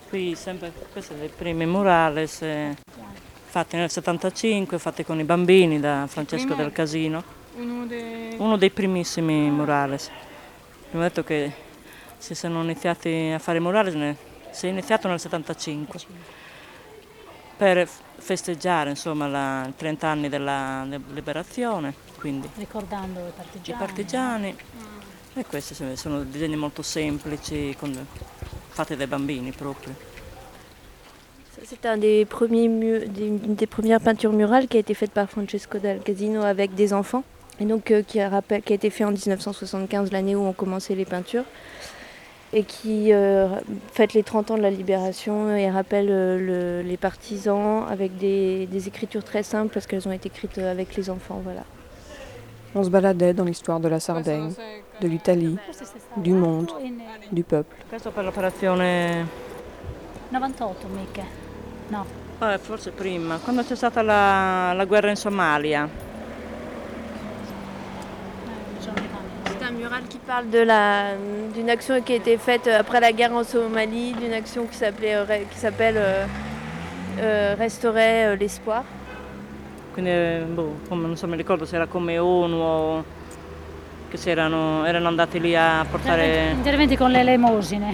Qui sempre, questi sono i primi murales fatti nel 75, fatti con i bambini da Francesco del Casino. Uno dei primissimi murales. Abbiamo detto che si sono iniziati a fare i murales, si è iniziato nel 75 per festeggiare insomma i 30 anni della liberazione, quindi Ricordando i partigiani. E questi sono disegni molto semplici, fatti dai bambini proprio. C'est une des premières peintures murales qui a été faite par Francesco del Casino avec des enfants, et donc qui a été fait en 1975, l'année où ont commencé les peintures, et qui fête les 30 ans de la libération et rappelle les partisans avec des écritures très simples parce qu'elles ont été écrites avec les enfants. Voilà. On se baladait dans l'histoire de la Sardaigne, de l'Italie, du monde, du peuple. Questo per l'operazione 98 mica, no. Forse prima, quando c'è stata la guerra in Somalia. C'est un mural qui parle d'une action qui a été faite après la guerre en Somalie, d'une action qui s'appelle Restaurer l'espoir. Quindi non so, mi ricordo se era come ONU o che erano andati lì a portare. Interventi con le elemosine.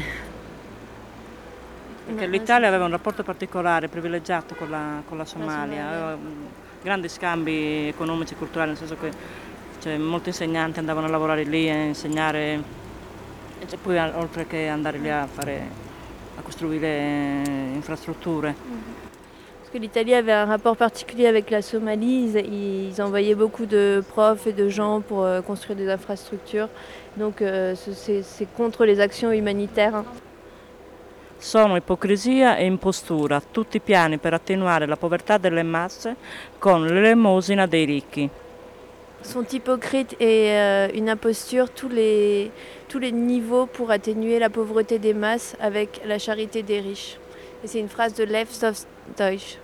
Perché l'Italia aveva un rapporto particolare, privilegiato con la Somalia, aveva grandi scambi economici e culturali, nel senso che molti insegnanti andavano a lavorare lì a insegnare, e poi oltre che andare lì a costruire infrastrutture. Parce que l'Italie avait un rapport particulier avec la Somalie, ils envoyaient beaucoup de profs et de gens pour construire des infrastructures, donc c'est contre les actions humanitaires. Sono ipocrisia e impostura, tutti piani per attenuare la povertà delle masse con l'elemosina dei ricchi. Sont hypocrites et une imposture, tous les niveaux pour atténuer la pauvreté des masses avec la charité des riches. Et c'est une phrase de Lev Tolstoï.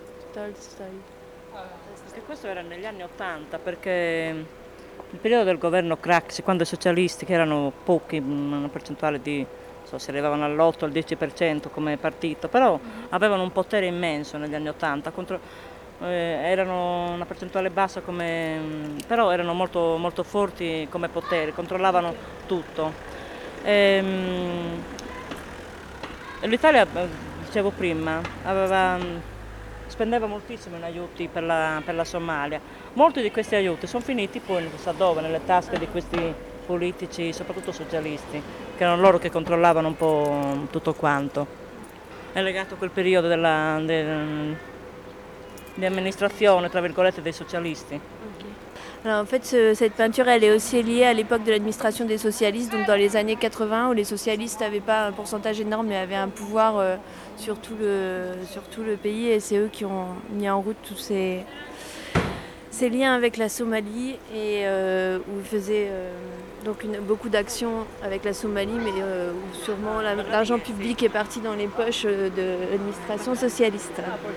Perché questo era negli anni '80, perché il periodo del governo Craxi, quando i socialisti, che erano pochi, una percentuale di, si arrivavano all'8 al 10% come partito, però avevano un potere immenso negli anni '80, erano una percentuale bassa però erano molto, molto forti come potere, controllavano tutto. L'Italia, dicevo prima, spendeva moltissimo in aiuti per la Somalia. Molti di questi aiuti sono finiti poi non sa dove, nelle tasche di questi politici, soprattutto socialisti, che erano loro che controllavano un po' tutto quanto. È legato a quel periodo di amministrazione, tra virgolette, dei socialisti. Alors en fait, cette peinture, elle est aussi liée à l'époque de l'administration des socialistes, donc dans les années 80, où les socialistes n'avaient pas un pourcentage énorme, mais avaient un pouvoir sur tout le pays, et c'est eux qui ont mis en route tous ces liens avec la Somalie, et où ils faisaient beaucoup d'actions avec la Somalie, mais où sûrement l'argent public est parti dans les poches de l'administration socialiste.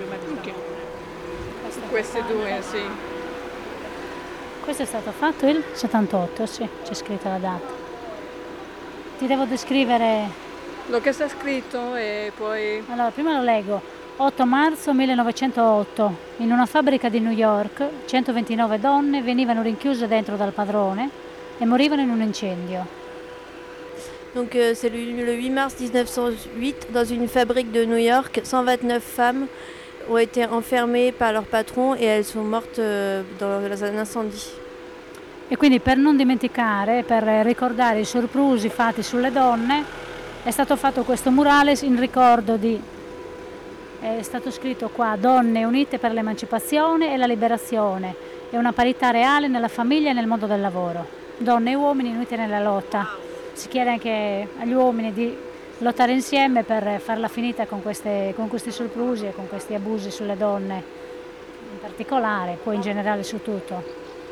Queste due, sì. Questo è stato fatto il 78, sì, c'è scritta la data. Ti devo descrivere. Lo che sta scritto e poi. Allora, prima lo leggo. 8 marzo 1908, in una fabbrica di New York, 129 donne venivano rinchiuse dentro dal padrone e morivano in un incendio. Donc c'est le 8 mars 1908, dans une fabrique de New York, 129 femmes ont été enfermées par leur patron et elles sont mortes dans un incendie. E quindi per non dimenticare, per ricordare i soprusi fatti sulle donne, è stato fatto questo murales in ricordo è stato scritto qua: donne unite per l'emancipazione e la liberazione e una parità reale nella famiglia e nel mondo del lavoro. Donne e uomini uniti nella lotta. Si chiede anche agli uomini di lottare insieme per farla finita con questi soprusi e con questi abusi sulle donne in particolare, poi in generale su tutto.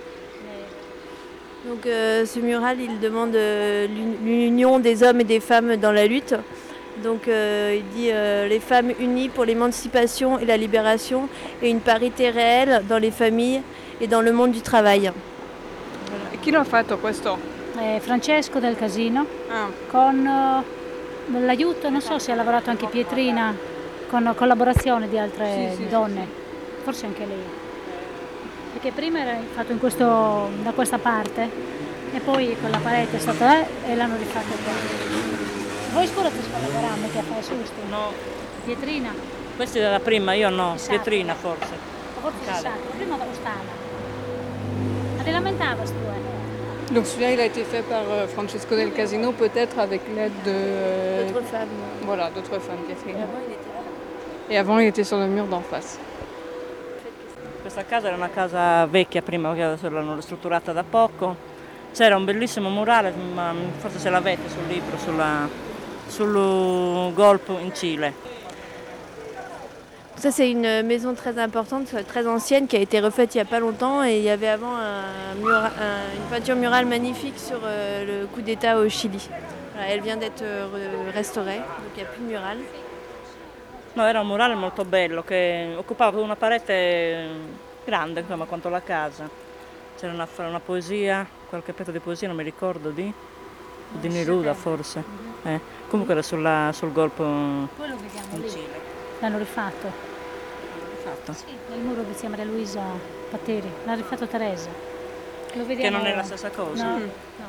Donc ce mural, il demande l'union des hommes et des femmes dans la lutte. Donc il dit les femmes unies pour l'émancipation et la libération et une parité réelle dans les familles et dans le monde du travail. E chi l'ha fatto questo? Francesco del Casino, con l'aiuto, non so se ha lavorato anche Pietrina. con collaborazione di altre donne, forse anche lei. Perché prima era fatto da questa parte e poi con la parete sotto e l'hanno rifatto qua. Voi scuola ti lavorando che fai giusto? No. Pietrina? Questa è la prima, io no, Esatto. Pietrina forse. Forse si sa, prima stava. Ma te lamentavas tu, Donc celui-là, il a été fait par Francesco del Casino, peut-être avec l'aide de... D'autres femmes. Voilà, d'autres femmes, Catherine. Et avant, il était là. Et avant, il était sur le mur d'en face. Questa casa era una casa vecchia prima, che adesso l'hanno ristrutturata da poco. C'era un bellissimo murale, ma forse se l'avete sul libro, sul golpe in Cile. Ça, c'est une maison très importante, très ancienne, qui a été refaite il n'y a pas longtemps. Et il y avait avant une peinture murale magnifique sur le coup d'État au Chili. Voilà, elle vient d'être restaurée, donc il n'y a plus de mural. No, era un murale molto bello che occupava una parete grande, insomma, quanto la casa. C'era una poesia, qualche pezzo di poesia, non mi ricordo, di Neruda forse. Comunque era sul golpe Poi lo vediamo in lì. Cile. L'hanno rifatto. Sì, nel muro che si chiama Luisa Patteri, l'ha rifatto Teresa. Lo vediamo. Che non è la stessa cosa. No, no.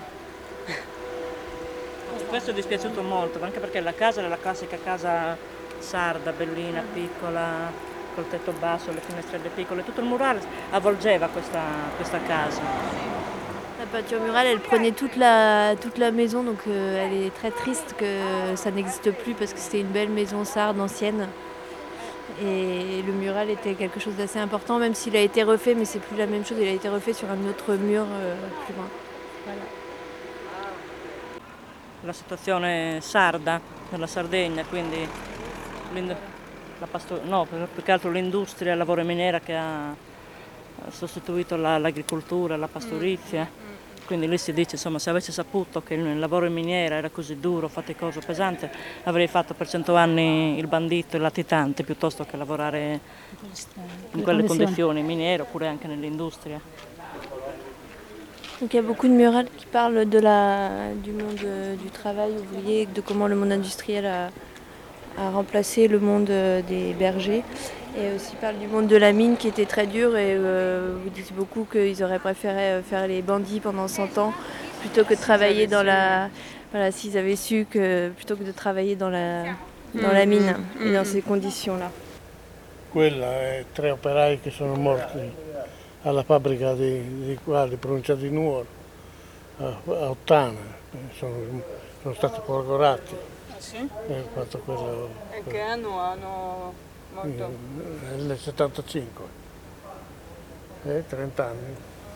Questo è dispiaciuto molto, anche perché la casa era la classica casa sarda, bellina, piccola, col tetto basso, le finestrelle piccole. Tutto il murale avvolgeva questa casa. La peinture murale, elle prenait toute la maison, donc elle est très triste que ça n'existe plus parce que c'était une belle maison sarde ancienne. Et le mural était quelque chose d'assez important, même s'il a été refait, mais c'est plus la même chose, il a été refait sur un autre mur plus loin. Voilà. La situazione sarda, nella Sardegna, quindi più che altro l'industria, il lavoro miniera che ha sostituito l'agricoltura, la pastorizia. Quindi lì si dice, insomma, se avessi saputo che il lavoro in miniera era così duro, faticoso, pesante, avrei fatto per 100 anni il bandito e il latitante piuttosto che lavorare in quelle condizioni miniere oppure anche nell'industria. Donc il y a beaucoup de murales qui parlent du monde du travail ouvrier, de comment le monde industriel a remplacé le monde des bergers. Et aussi parle du monde de la mine qui était très dur et vous dites beaucoup qu'ils auraient préféré faire les bandits pendant 100 ans plutôt que de travailler dans la... Voilà, s'ils avaient su plutôt que de travailler dans la mine et dans ces conditions-là. Quella è 3 operai che sono morti alla fabbrica di provincia di Nuoro, a Ottana, sono stati folgorati. Ah sì? Fatto quello, E che anno hanno morto? nel 75, 30 anni.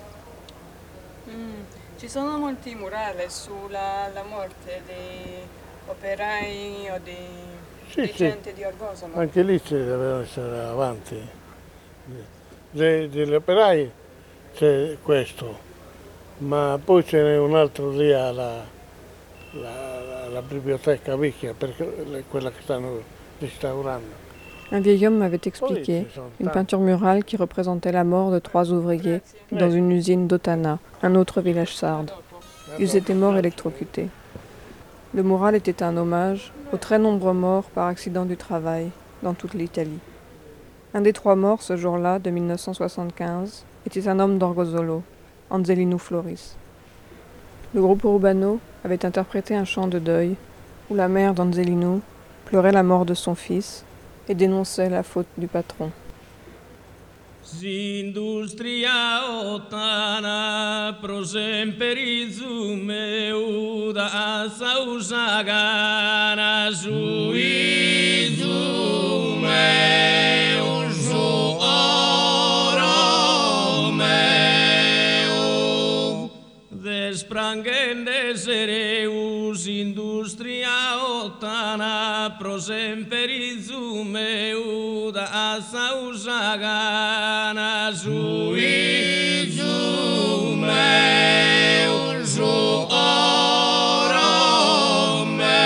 Ci sono molti murali sulla morte di operai o di gente di Orgosolo. Anche lì ci dovevano essere avanti. Degli operai c'è questo, ma poi ce n'è un altro lì alla biblioteca vecchia, quella che stanno restaurando. Un vieil homme m'avait expliqué une peinture murale qui représentait la mort de 3 ouvriers dans une usine d'Otana, un autre village sarde. Ils étaient morts électrocutés. Le mural était un hommage aux très nombreux morts par accident du travail dans toute l'Italie. Un des 3 morts ce jour-là, de 1975, était un homme d'Orgosolo, Angelino Floris. Le groupe Urbano avait interprété un chant de deuil où la mère d'Angelino pleurait la mort de son fils et dénonçait la faute du patron. S'industria Ottana prosemperizu meuda sausagana juizu meu ju oro meu desprangende sereus industria Ottana prosemperizu meuda sausagana juizu meu ju oro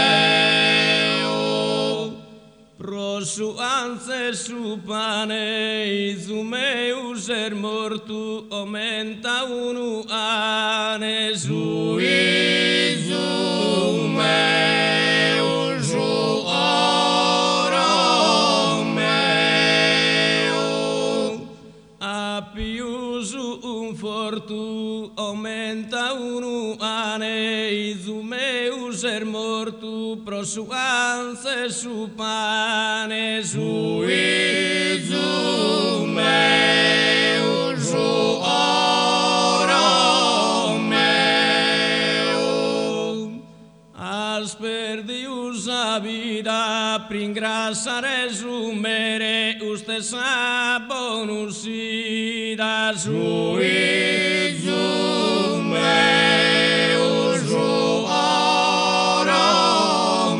meu prosuanze supane izu meu ser mortu aumenta unu ane juizu meu ju oro su anse su pane su izu meu su oro meu asperdius a vida pringrassare su mere uste sa bonusida su izu meu su oro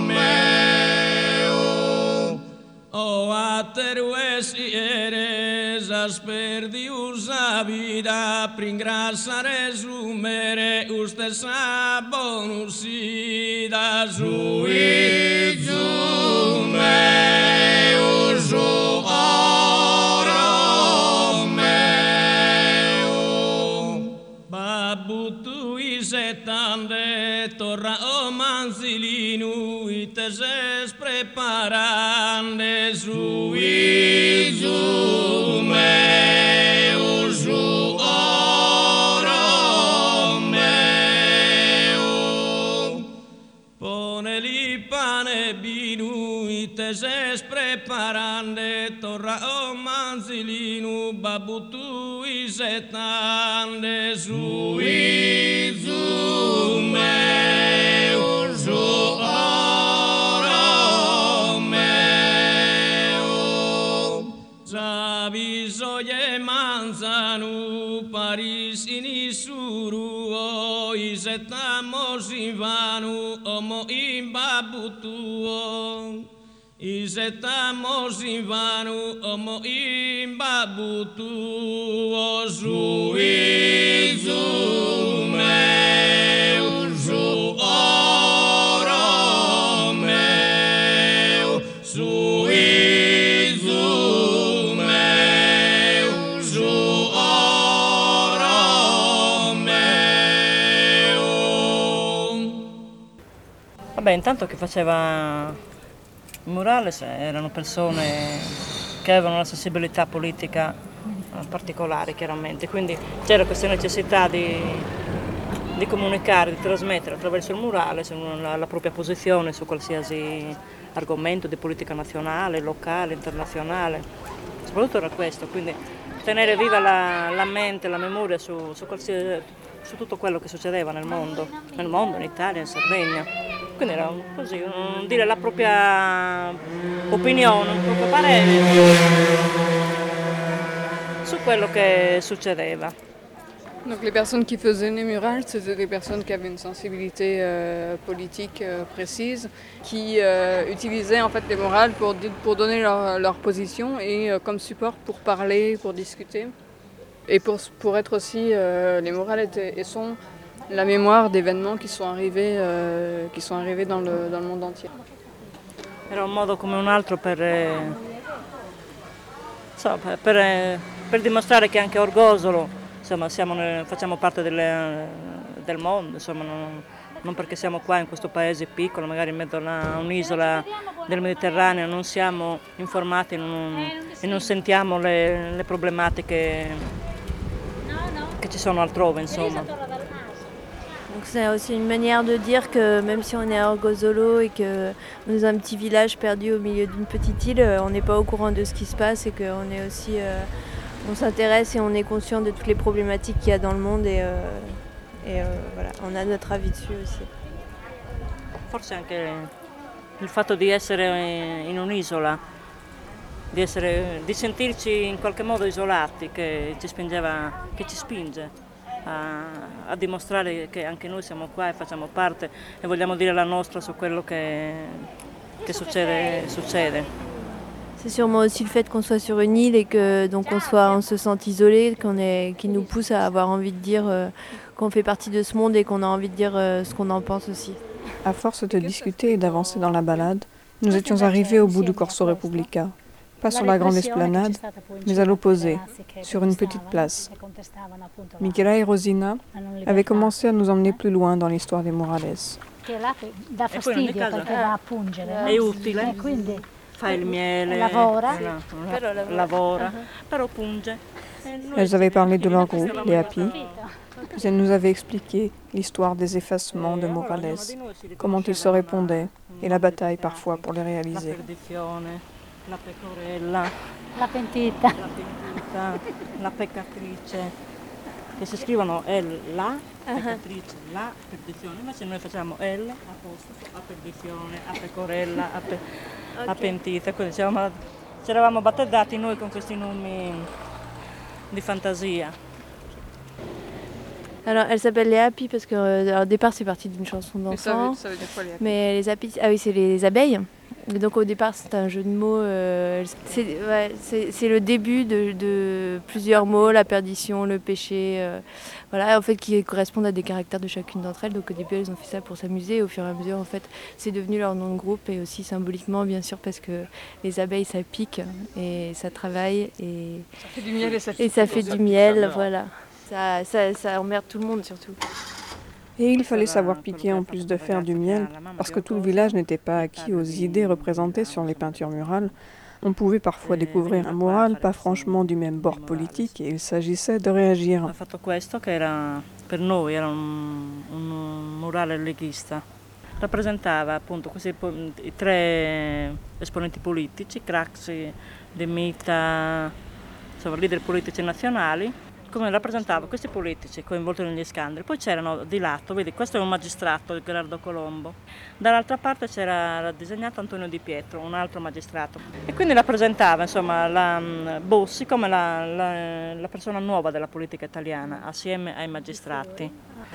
meu o aterues ieres asperdius a vida pringrassare su mere uste sa bonusida su izu meu su oro meu babutu isetande torra o manzilinu iteses preparande su izu meu su oro meu poneli pane binu iteses preparande torra o manzilinu babutu isetande su izu meu su oro meu zavisoye manzanu paris inisuru o isetamos invanu omo imbabutuo isetamos invanu omo imbabutuo su izu meu su oro meu su izu meu su oro meu. Vabbè, intanto chi faceva i murales erano persone che avevano una sensibilità politica particolare, chiaramente, quindi c'era questa necessità di comunicare, di trasmettere attraverso il murale la propria posizione su qualsiasi argomento di politica nazionale, locale, internazionale. Soprattutto era questo, quindi tenere viva la mente, la memoria su tutto quello che succedeva nel mondo, in Italia, in Sardegna. Quindi era così, dire la propria opinione, il proprio parere su quello che succedeva. Donc les personnes qui faisaient les murales, c'était des personnes qui avaient une sensibilité politique précise, qui utilisaient en fait les murales pour donner leur position et comme support pour parler, pour discuter. Et pour être aussi, les murales étaient et sont la mémoire d'événements qui sont arrivés dans le monde entier. Era un modo come un altro per dimostrare che anche a Orgosolo, insomma, facciamo parte del mondo, insomma, non perché siamo qua in questo paese piccolo, magari in mezzo a un'isola del Mediterraneo, non siamo informati e non sentiamo le problematiche che ci sono altrove, insomma. Donc c'est aussi une manière de dire que même si on est à Orgosolo et que on est un petit village perdu au milieu d'une petite île, on n'est pas au courant de ce qui se passe et qu'on est aussi, on s'intéresse et on est conscient de toutes les problématiques qu'il y a dans le monde et voilà, on a notre avis dessus aussi. Forse anche il fatto di essere in un'isola, di sentirci in qualche modo isolati, che ci spinge a dimostrare che anche noi siamo qua e facciamo parte e vogliamo dire la nostra su quello che succede. C'est sûrement aussi le fait qu'on soit sur une île et que donc on se sente isolé, qui nous pousse à avoir envie de dire qu'on fait partie de ce monde et qu'on a envie de dire ce qu'on en pense aussi. À force de discuter et d'avancer dans la balade, nous étions arrivés au bout du Corso Repubblica. Pas sur la grande esplanade, mais à l'opposé, sur une petite place. Michela et Rosina avaient commencé à nous emmener plus loin dans l'histoire des murales. Dà fastidio perché va a pungere. È utile, fa il miele, lavora, però punge. Elles avaient parlé de leur groupe, les Happy, puis elles nous avaient expliqué l'histoire des effacements de Morales, comment ils se répondaient, et la bataille parfois pour les réaliser. La perdizione, la pecorella, La pentita. la pentita, la peccatrice, che si scrivono la, peccatrice, la perdizione, invece noi facciamo L, apostrofo, a perdizione, a pecorella, a pentita, quindi ci eravamo battezzati noi con questi nomi di fantasia. Alors, elle s'appelle les Happy parce que au départ c'est parti d'une chanson d'enfant. Ça veut dire quoi les Happy? Mais les Happy, ah oui, c'est les abeilles. Et donc au départ c'est un jeu de mots. C'est le début de plusieurs mots, la perdition, le péché, voilà, en fait qui correspondent à des caractères de chacune d'entre elles. Donc au début elles ont fait ça pour s'amuser. Et au fur et à mesure en fait c'est devenu leur nom de groupe et aussi symboliquement bien sûr parce que les abeilles ça pique et ça travaille et Ça fait du miel et ça et ça fait du miel, voilà. Ça emmerde tout le monde surtout. Et il fallait savoir piquer en plus de faire du miel, parce que tout le village n'était pas acquis aux idées représentées sur les peintures murales. On pouvait parfois découvrir un mural pas franchement du même bord politique et il s'agissait de réagir. Ha fatto questo che era per noi era un murale leghista. Rappresentava appunto i tre esponenti politici, Craxi, De Mita, insomma leader politici nazionali, come rappresentava questi politici coinvolti negli scandali. Poi c'erano di lato, vedi, questo è un magistrato, il Gerardo Colombo, dall'altra parte c'era disegnato Antonio Di Pietro, un altro magistrato, e quindi rappresentava insomma Bossi come la persona nuova della politica italiana, assieme ai magistrati.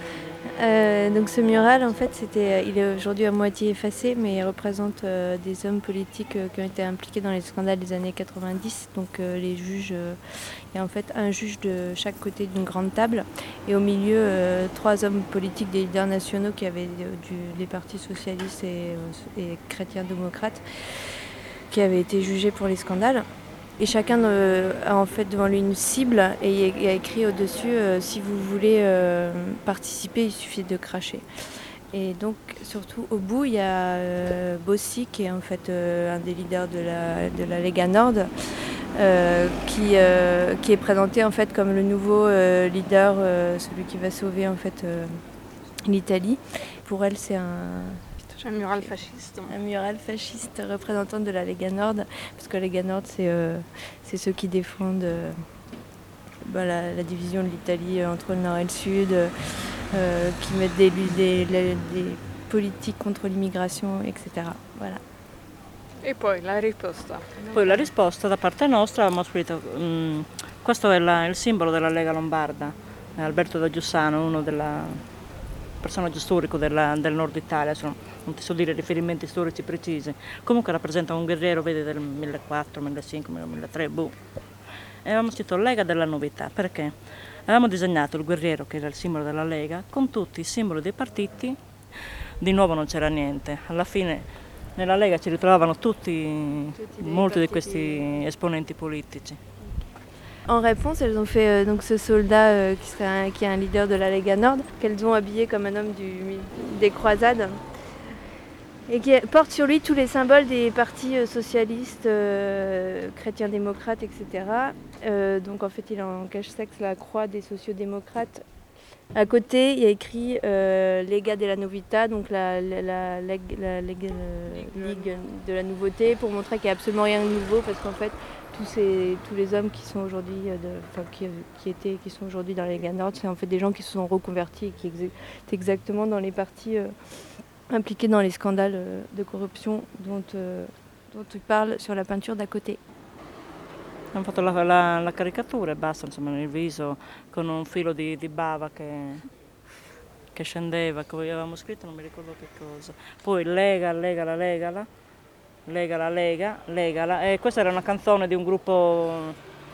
Donc ce mural, en fait, il est aujourd'hui à moitié effacé, mais il représente des hommes politiques qui ont été impliqués dans les scandales des années 90. Donc les juges, il y a en fait un juge de chaque côté d'une grande table, et au milieu 3 hommes politiques, des leaders nationaux qui avaient des partis socialistes et chrétiens-démocrates, qui avaient été jugés pour les scandales. Et chacun a en fait devant lui une cible et il y a écrit au-dessus si vous voulez participer, il suffit de cracher. Et donc surtout au bout il y a Bossi qui est en fait un des leaders de la Lega Nord qui est présenté en fait comme le nouveau leader, celui qui va sauver en fait l'Italie. Pour elle c'est Un mural fasciste. un mural fasciste représentant de la Lega Nord, parce que la Lega Nord c'est ceux qui défendent la division de l'Italie entre le nord et le sud, qui mettent des politiques contre l'immigration, etc. Voilà. E poi la risposta. Poi la risposta da parte nostra abbiamo scritto, questo è il simbolo della Lega Lombarda, Alberto da Giussano, uno della personaggio storico del nord Italia, non ti so dire riferimenti storici precisi, comunque rappresenta un guerriero, vedi, del 1400, 1500, 1300, boh. E avevamo scritto Lega della Novità, perché avevamo disegnato il guerriero, che era il simbolo della Lega, con tutti i simboli dei partiti. Di nuovo non c'era niente, alla fine nella Lega ci ritrovavano molti di questi esponenti politici. En réponse, elles ont fait donc ce soldat qui est un leader de la Lega Nord, qu'elles ont habillé comme un homme des croisades, et qui porte sur lui tous les symboles des partis socialistes, chrétiens démocrates, etc. Donc en fait il a en cache-sexe la croix des sociodémocrates. À côté il y a écrit Lega della Novità, donc la Ligue de la nouveauté, pour montrer qu'il n'y a absolument rien de nouveau, parce qu'en fait tous les hommes qui sont aujourd'hui qui sont aujourd'hui dans la Lega Nord, c'est en fait des gens qui se sont reconvertis et qui étaient exactement dans les partis impliqués dans les scandales de corruption dont il parle sur la peinture d'à côté. Abbiamo fatto la caricatura e basta, insomma, nel viso con un filo di bava che scendeva, che avevamo scritto, non mi ricordo che cosa. Poi legala, e questa era una canzone di un gruppo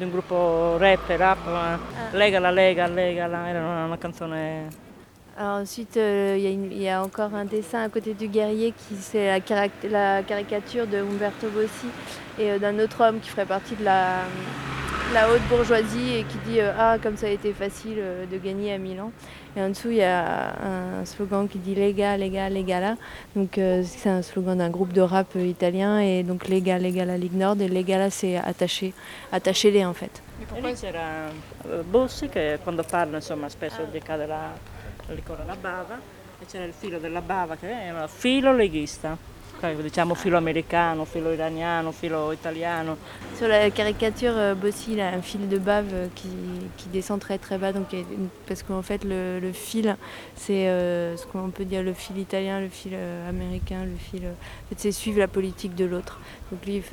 rap, legala, era una canzone. Alors ensuite, il y a encore un dessin à côté du guerrier qui c'est la caricature de Umberto Bossi et d'un autre homme qui ferait partie de la haute bourgeoisie et qui dit ah comme ça a été facile de gagner à Milan. Et en dessous il y a un slogan qui dit Lega, Lega, Legala. Donc c'est un slogan d'un groupe de rap italien, et donc Lega, Legala, Ligue Nord, et Legala c'est attachez-les en fait. E lì c'era Bossi che quando parla insomma spesso gli cade ricorda la bava, e c'era il filo della bava che era filo leghista. diciamo filo americano, filo iraniano, filo italiano. Sur la caricature, Bossi, il a un fil de bave qui descend très très bas, donc, parce qu'en fait le fil, c'est ce qu'on peut dire le fil italien, le fil américain, le fil... en fait, c'est suivre la politique de l'autre. Donc lui,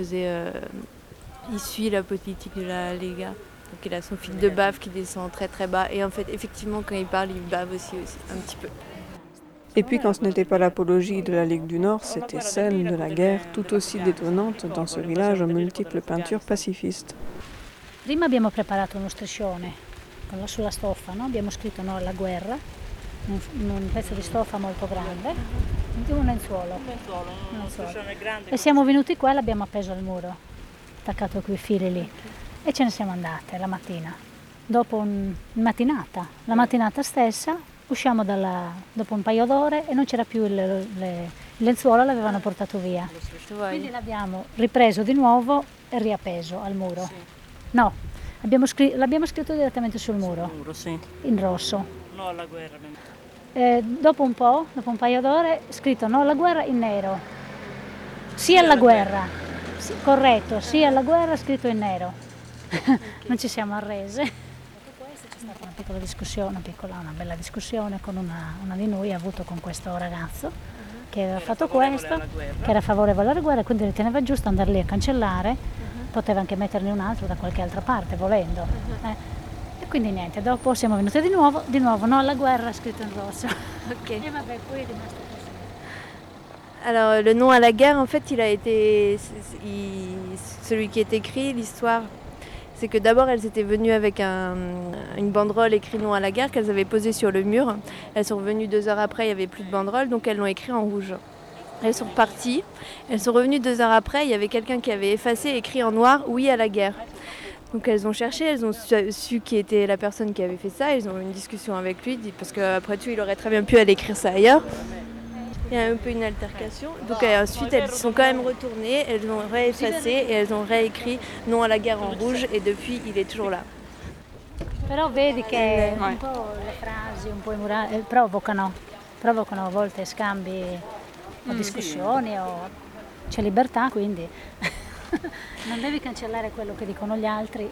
il suit la politique de la Lega. Donc il a son fil de bave qui descend très très bas. Et en fait, effectivement, quand il parle, il bave aussi un petit peu. Et puis quand ce n'était pas l'apologie de la Ligue du Nord, c'était celle de la guerre, tout aussi détonnante dans ce village aux multiples peintures pacifistes. Prima abbiamo preparato uno striscione sulla stoffa, no? Abbiamo scritto no alla guerra, un pezzo di stoffa molto grande, un lenzuolo. E siamo venuti qua e l'abbiamo appeso al muro, attaccato quei fili lì. E ce ne siamo andate la mattina, dopo la mattinata stessa usciamo dopo un paio d'ore e non c'era più il lenzuolo, l'avevano portato via. Quindi l'abbiamo ripreso di nuovo e riappeso al muro. No, l'abbiamo scritto direttamente sul muro, in rosso. No alla guerra. Dopo un paio d'ore, scritto no alla guerra in nero. Sì alla guerra, sì, corretto, sì alla guerra scritto in nero. Non ci siamo arrese. C'è stata una piccola discussione, una bella discussione con una di noi ha avuto con questo ragazzo che aveva fatto questo, che era favorevole alla guerra, quindi riteneva giusto andare lì a cancellare, poteva anche metterne un altro da qualche altra parte volendo. E quindi niente, dopo siamo venuti di nuovo no alla guerra scritto in rosso. Okay. E vabbè, poi è rimasto così. Alors le nom à la guerre, en fait, il a été celui qui est écrit, l'histoire. C'est que d'abord elles étaient venues avec une banderole écrit non à la guerre qu'elles avaient posée sur le mur. Elles sont revenues 2 heures après, il n'y avait plus de banderole, donc elles l'ont écrit en rouge. Elles sont reparties, elles sont revenues 2 heures après, il y avait quelqu'un qui avait effacé écrit en noir oui à la guerre. Donc elles ont cherché, elles ont su qui était la personne qui avait fait ça, elles ont eu une discussion avec lui, parce qu'après tout il aurait très bien pu aller écrire ça ailleurs. Il y a un peu une altercation. Donc ensuite, elles sont quand même retournées, elles ont réeffacé et elles ont réécrit non à la guerre en rouge et depuis, il est toujours là. Però vedi che un po' le frasi, un po' i murali provocano a volte scambi o discussioni c'è libertà, quindi non devi cancellare quello che dicono gli altri.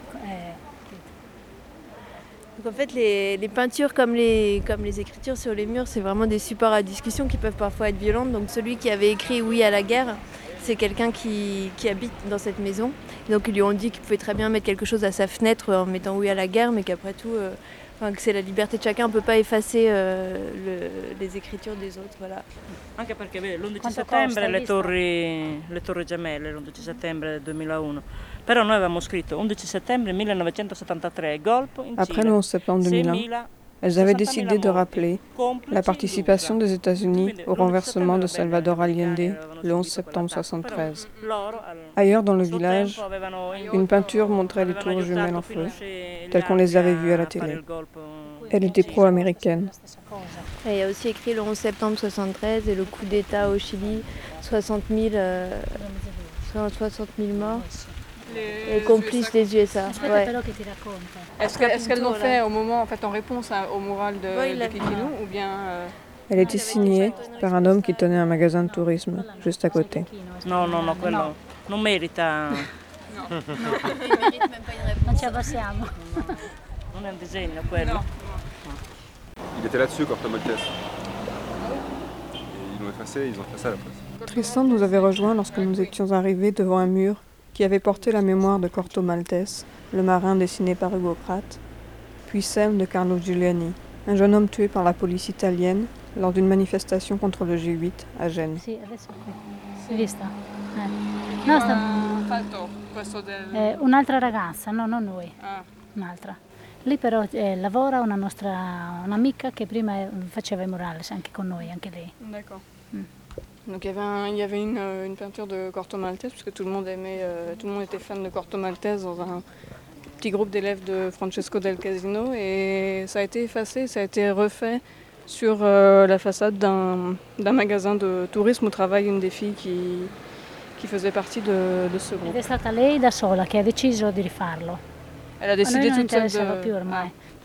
Donc en fait, les peintures comme les écritures sur les murs, c'est vraiment des supports à discussion qui peuvent parfois être violentes. Donc celui qui avait écrit oui à la guerre, c'est quelqu'un qui habite dans cette maison. Donc ils lui ont dit qu'il pouvait très bien mettre quelque chose à sa fenêtre en mettant oui à la guerre, mais qu'après tout, que c'est la liberté de chacun, on ne peut pas effacer les écritures des autres. Voilà. Anche perché l'11 settembre le torri gemelle, l'11 settembre 2001. Però noi avevamo scritto 11 settembre 1973, golpe in Après le 11 septembre 2001, elles avaient décidé de rappeler la participation des États-Unis au renversement de Salvador Allende le 11 septembre 1973. Ailleurs dans le village, une peinture montrait les tours jumelles en feu, telles qu'on les avait vues à la télé. Elle était pro-américaine. Et il y a aussi écrit le 11 septembre 1973 et le coup d'État au Chili, 60 000 morts. Et complices des USA. Ouais. Est-ce qu'elles l'ont fait au moment, en fait, en réponse au mural de Kikinou ou bien Elle était signée par un homme qui tenait un magasin de tourisme juste à côté. No, quello non merita. Non ci abbassiamo. Non è un disegno quello. Il était là-dessus, Corto Maltese. Et ils l'ont effacé, ils ont fait ça à la place. Tristan nous avait rejoints lorsque nous étions arrivés devant un mur qui avait porté la mémoire de Corto Maltese, le marin dessiné par Ugo Pratt, puis celle de Carlo Giuliani, un jeune homme tué par la police italienne lors d'une manifestation contre le G8 à Gênes. Sì, adesso si è vista? No, fatto questo del... un'altra ragazza, no, non noi, un'altra. Lì però lavora un'amica che prima faceva i murales anche con noi, anche lei. D'accord. Donc il y avait une peinture de Corto Maltese, parce que tout le monde était fan de Corto Maltese dans un petit groupe d'élèves de Francesco del Casino, et ça a été effacé, ça a été refait sur la façade d'un magasin de tourisme où travaille une des filles qui faisait partie de ce groupe. Ed è stata lei da sola che ha deciso di rifarlo. Elle a décidé non toute seule interessava più ormai.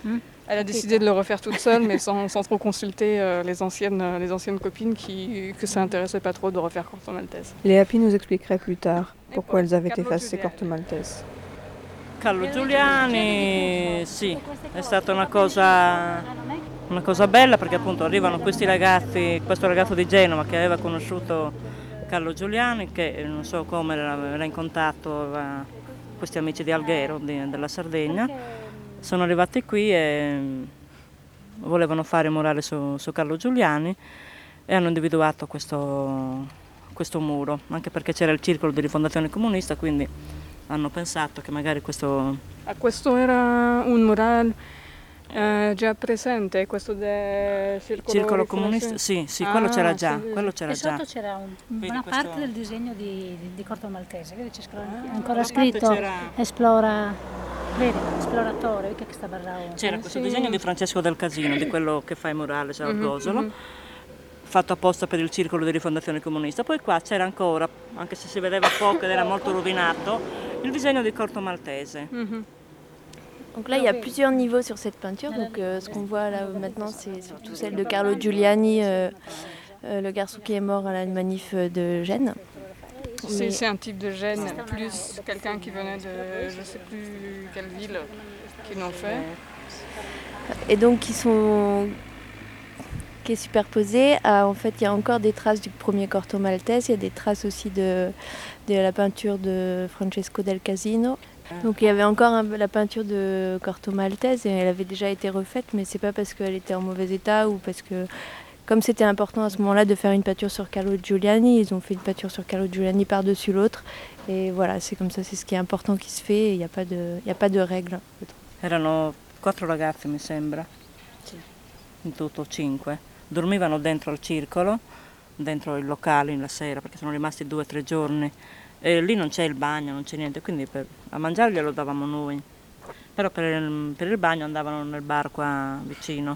Elle a décidé de le refaire toute seule, mais sans trop consulter les anciennes copines que ça intéressait pas trop de refaire Corto Maltese. Les Happy nous expliquerait plus tard pourquoi elles avaient effacé Corto Maltese. Carlo Giuliani, sì, è stata una cosa bella perché appunto arrivano questi ragazzi, questo ragazzo di Genova che aveva conosciuto Carlo Giuliani, che non so come era in contatto con questi amici di Alghero, della Sardegna, sono arrivati qui e volevano fare il murale su Carlo Giuliani e hanno individuato questo muro, anche perché c'era il circolo di rifondazione comunista, quindi hanno pensato che magari questo... Questo era un murale già presente, questo del circolo comunista? Sì, quello c'era già. Sì. Quello c'era e sotto già. c'era una questo... parte del disegno di Corto Maltese, vedi c'è ancora scritto esplora, vedi, esploratore, vedi che sta barrando. C'era questo disegno di Francesco del Casino, di quello che fa i murales a Orgosolo, fatto apposta per il circolo di rifondazione comunista. Poi qua c'era ancora, anche se si vedeva poco ed era molto rovinato, il disegno di Corto Maltese. Donc là, il y a plusieurs niveaux sur cette peinture. Donc, ce qu'on voit là maintenant, c'est surtout celle de Carlo Giuliani, le garçon qui est mort à la manif de Gênes. C'est un type de Gênes, plus quelqu'un qui venait de je ne sais plus quelle ville qui l'ont fait. Et donc, qui est superposé à, en fait, il y a encore des traces du premier Corto Maltese, il y a des traces aussi de la peinture de Francesco del Casino. Donc il y avait encore la peinture de Corto Maltese et elle avait déjà été refaite, mais c'est pas parce qu'elle était en mauvais état ou parce que, comme c'était important à ce moment-là de faire une peinture sur Carlo Giuliani, ils ont fait une peinture sur Carlo Giuliani par-dessus l'autre. Et voilà, c'est comme ça, c'est ce qui est important qui se fait et il n'y a pas de règles. Erano 4 ragazzi, mi sembra, in tutto 5. Dormivano dentro al circolo, dentro il locale la sera, perché sono rimasti 2 o 3 giorni. E lì non c'è il bagno, non c'è niente, quindi a mangiare glielo davamo noi. Però per il bagno andavano nel bar qua vicino.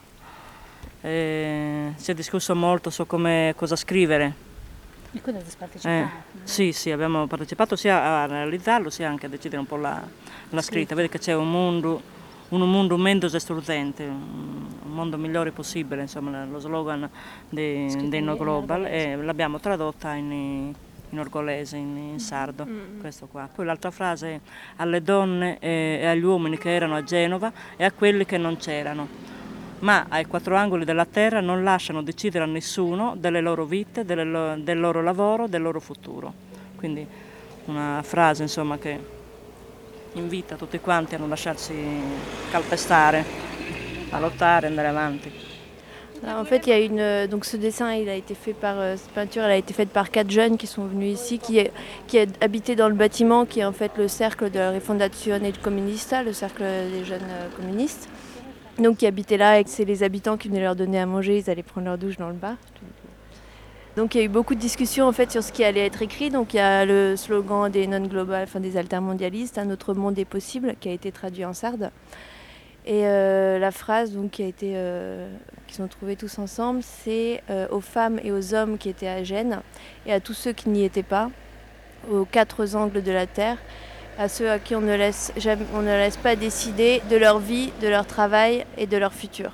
Si è discusso molto su cosa scrivere. E quindi avete partecipato? Sì, abbiamo partecipato sia a realizzarlo sia anche a decidere un po' la scritta. Vedi che c'è un mondo menos estrudente, un mondo migliore possibile, insomma, lo slogan dei No Global, e l'abbiamo tradotta in orgolese, in sardo, questo qua. Poi l'altra frase è alle donne e agli uomini che erano a Genova e a quelli che non c'erano, ma ai 4 angoli della terra non lasciano decidere a nessuno delle loro vite, del loro lavoro, del loro futuro. Quindi una frase, insomma, che invita tutti quanti a non lasciarsi calpestare, a lottare e andare avanti. Alors, en fait, il y a donc ce dessin, il a été fait cette peinture, elle a été faite par 4 jeunes qui sont venus ici, qui habitaient dans le bâtiment, qui est en fait le cercle de la Rifondazione Comunista, le cercle des jeunes communistes. Donc, qui habitaient là, et c'est les habitants qui venaient leur donner à manger, ils allaient prendre leur douche dans le bar. Donc, il y a eu beaucoup de discussions en fait sur ce qui allait être écrit. Donc, il y a le slogan des non-global, enfin des altermondialistes, un autre monde est possible, qui a été traduit en sarde. Et la phrase donc, qu'ils ont trouvée tous ensemble, c'est aux femmes et aux hommes qui étaient à Gênes et à tous ceux qui n'y étaient pas, aux 4 angles de la terre, à ceux à qui on ne laisse pas décider de leur vie, de leur travail et de leur futur.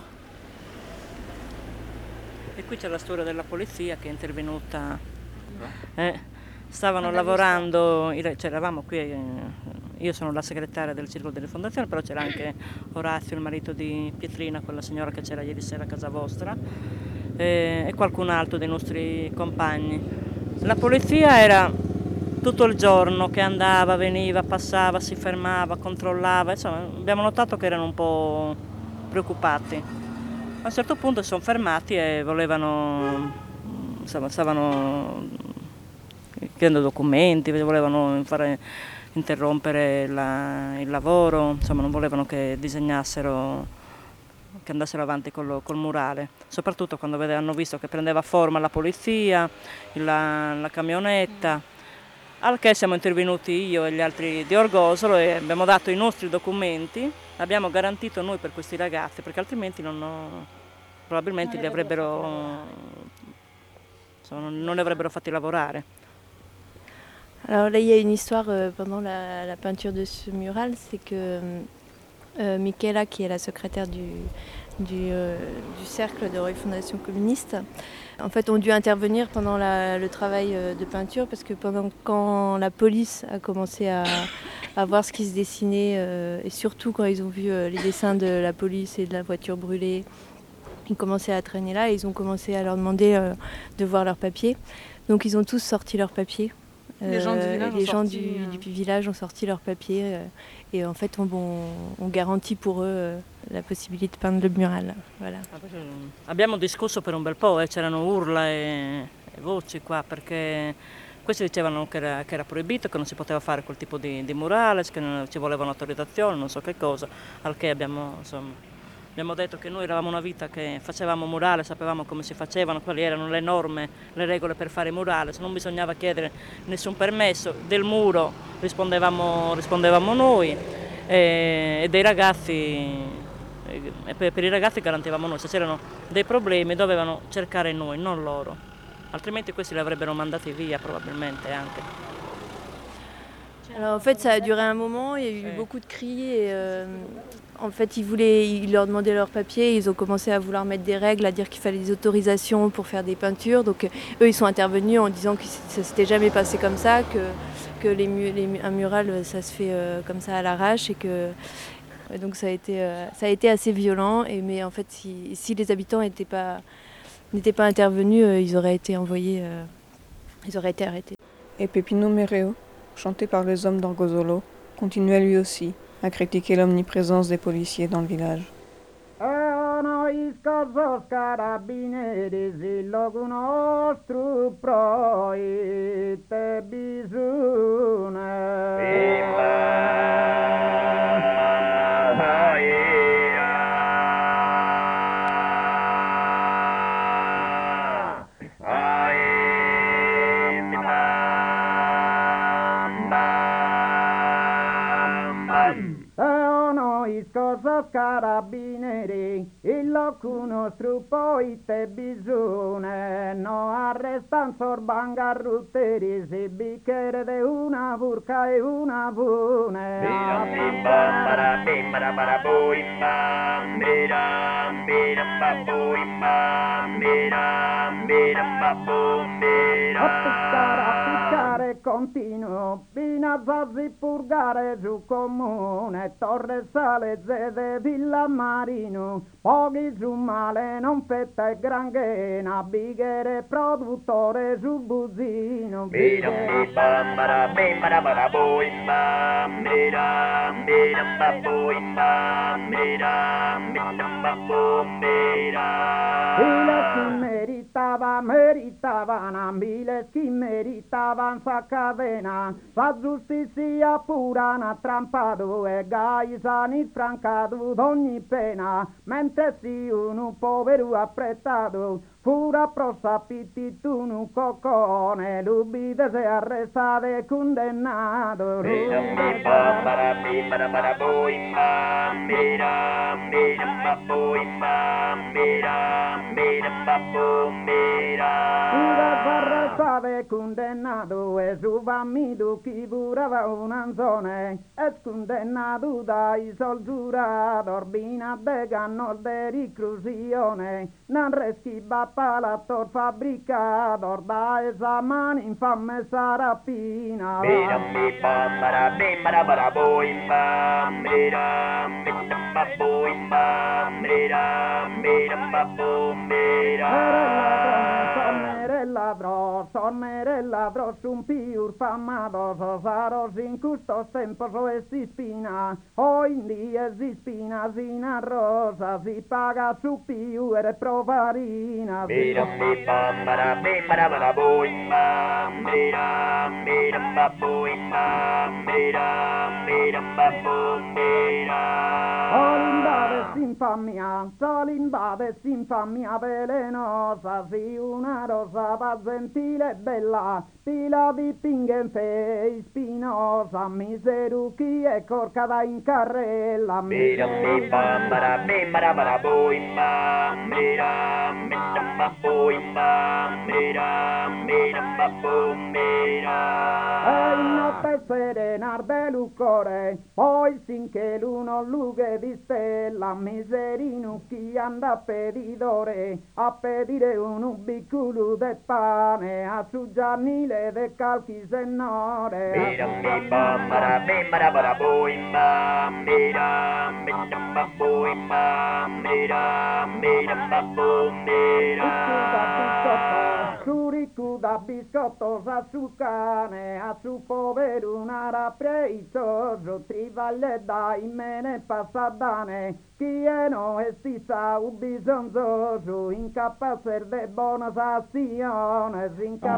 E qui c'è la storia della polizia che è intervenuta. Stavano lavorando, eravamo qui, io sono la segretaria del circolo delle fondazioni, però c'era anche Orazio, il marito di Pietrina, quella signora che c'era ieri sera a casa vostra, e qualcun altro dei nostri compagni. La polizia era tutto il giorno che andava, veniva, passava, si fermava, controllava, insomma abbiamo notato che erano un po' preoccupati. A un certo punto si sono fermati e volevano, insomma, stavano chiedendo documenti, volevano interrompere il lavoro, insomma non volevano che disegnassero, che andassero avanti col murale, soprattutto quando hanno visto che prendeva forma la polizia, la camionetta, al che siamo intervenuti io e gli altri di Orgosolo e abbiamo dato i nostri documenti, abbiamo garantito noi per questi ragazzi, perché altrimenti probabilmente non li avrebbero fatti lavorare. Alors là, il y a une histoire pendant la peinture de ce mural, c'est que Michaela, qui est la secrétaire du cercle de refondation communiste, en fait, ont dû intervenir pendant le travail de peinture parce que quand la police a commencé à voir ce qui se dessinait et surtout quand ils ont vu les dessins de la police et de la voiture brûlée, ils commençaient à traîner là et ils ont commencé à leur demander de voir leurs papiers. Donc ils ont tous sorti leurs papiers. Les gens du village ont sorti leurs papiers et en fait on garantit pour eux la possibilité de peindre le mural. Voilà. Abbiamo discusso per un bel po', c'erano urla e voci qua perché questi dicevano che era proibito, che non si poteva fare quel tipo di murales, che non ci voleva un'autorizzazione, non so che cosa, al che abbiamo detto che noi eravamo una vita che facevamo murale, sapevamo come si facevano, quali erano le norme, le regole per fare murale, non bisognava chiedere nessun permesso, del muro rispondevamo noi e dei ragazzi, per i ragazzi garantivamo noi, se c'erano dei problemi dovevano cercare noi, non loro, altrimenti questi li avrebbero mandati via probabilmente anche. Alors en fait ça a duré un moment, il y a eu beaucoup de cris et en fait ils leur demandaient leurs papiers, ils ont commencé à vouloir mettre des règles, à dire qu'il fallait des autorisations pour faire des peintures, donc eux ils sont intervenus en disant que ça s'était jamais passé comme ça, que un mural ça se fait comme ça à l'arrache et que donc ça a été assez violent, mais en fait si les habitants n'étaient pas intervenus, ils auraient été envoyés, ils auraient été arrêtés. Et Pepino Mereo, chanté par les hommes d'Orgozolo, continuait lui aussi à critiquer l'omniprésence des policiers dans le village. Carabinieri, il loco nostro poi te bisogna, no arrestan sorban rutteri, si bicchiere de una burca e una bune. A piccare continuo, fino a farsi purgare giù comune, Torre Salezze de Villa Marino, pochi su male non fetta e granghena, bighere produttore su buzzino. Meritavano, mille chi meritavan sa cadena, sa giustizia pura n'ha trampato e gaisani francato d'ogni pena, mentre si uno povero apprezzato, fura prossa pittitu un coccone, l'ubide se arrestato e condannato. Arrestato condannato e su fammido chi purava un'anzone e scondannato dai sol giurato orbina de canno de riclusione non reschiba palato fabbricato da esa mani infame sarapina Sonnerella un piur famato saros in custos tempos esti spina o in die si spina sina rosa si paga su piur provarina infamia, invade s'infamia velenosa, sì una rosa va gentile e bella, pila di pinghe spinosa, miserucchi e corcada in carrella. E in notte serena arde lucore, poi sinché l'uno lughe di stella, miserinucchi anda a pedidore, a pedire un ubiculu de pane, a su Giannile de calchi senore. Suricu da biscottos a su cane, a su povero una rapreitoso, trivaglie da imene passadane, chi è no è stissa un bisonzoso, incappacer de bonas aziones,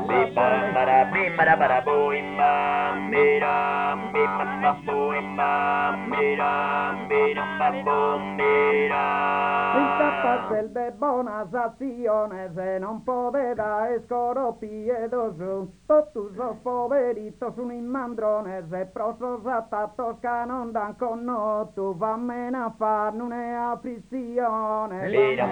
incappacer de bonas acciones, e non podeda escoro piedoso, totus los poveritos un immandrones, e prosos atatos che non dan con no, tu vammene a far non è afflizione.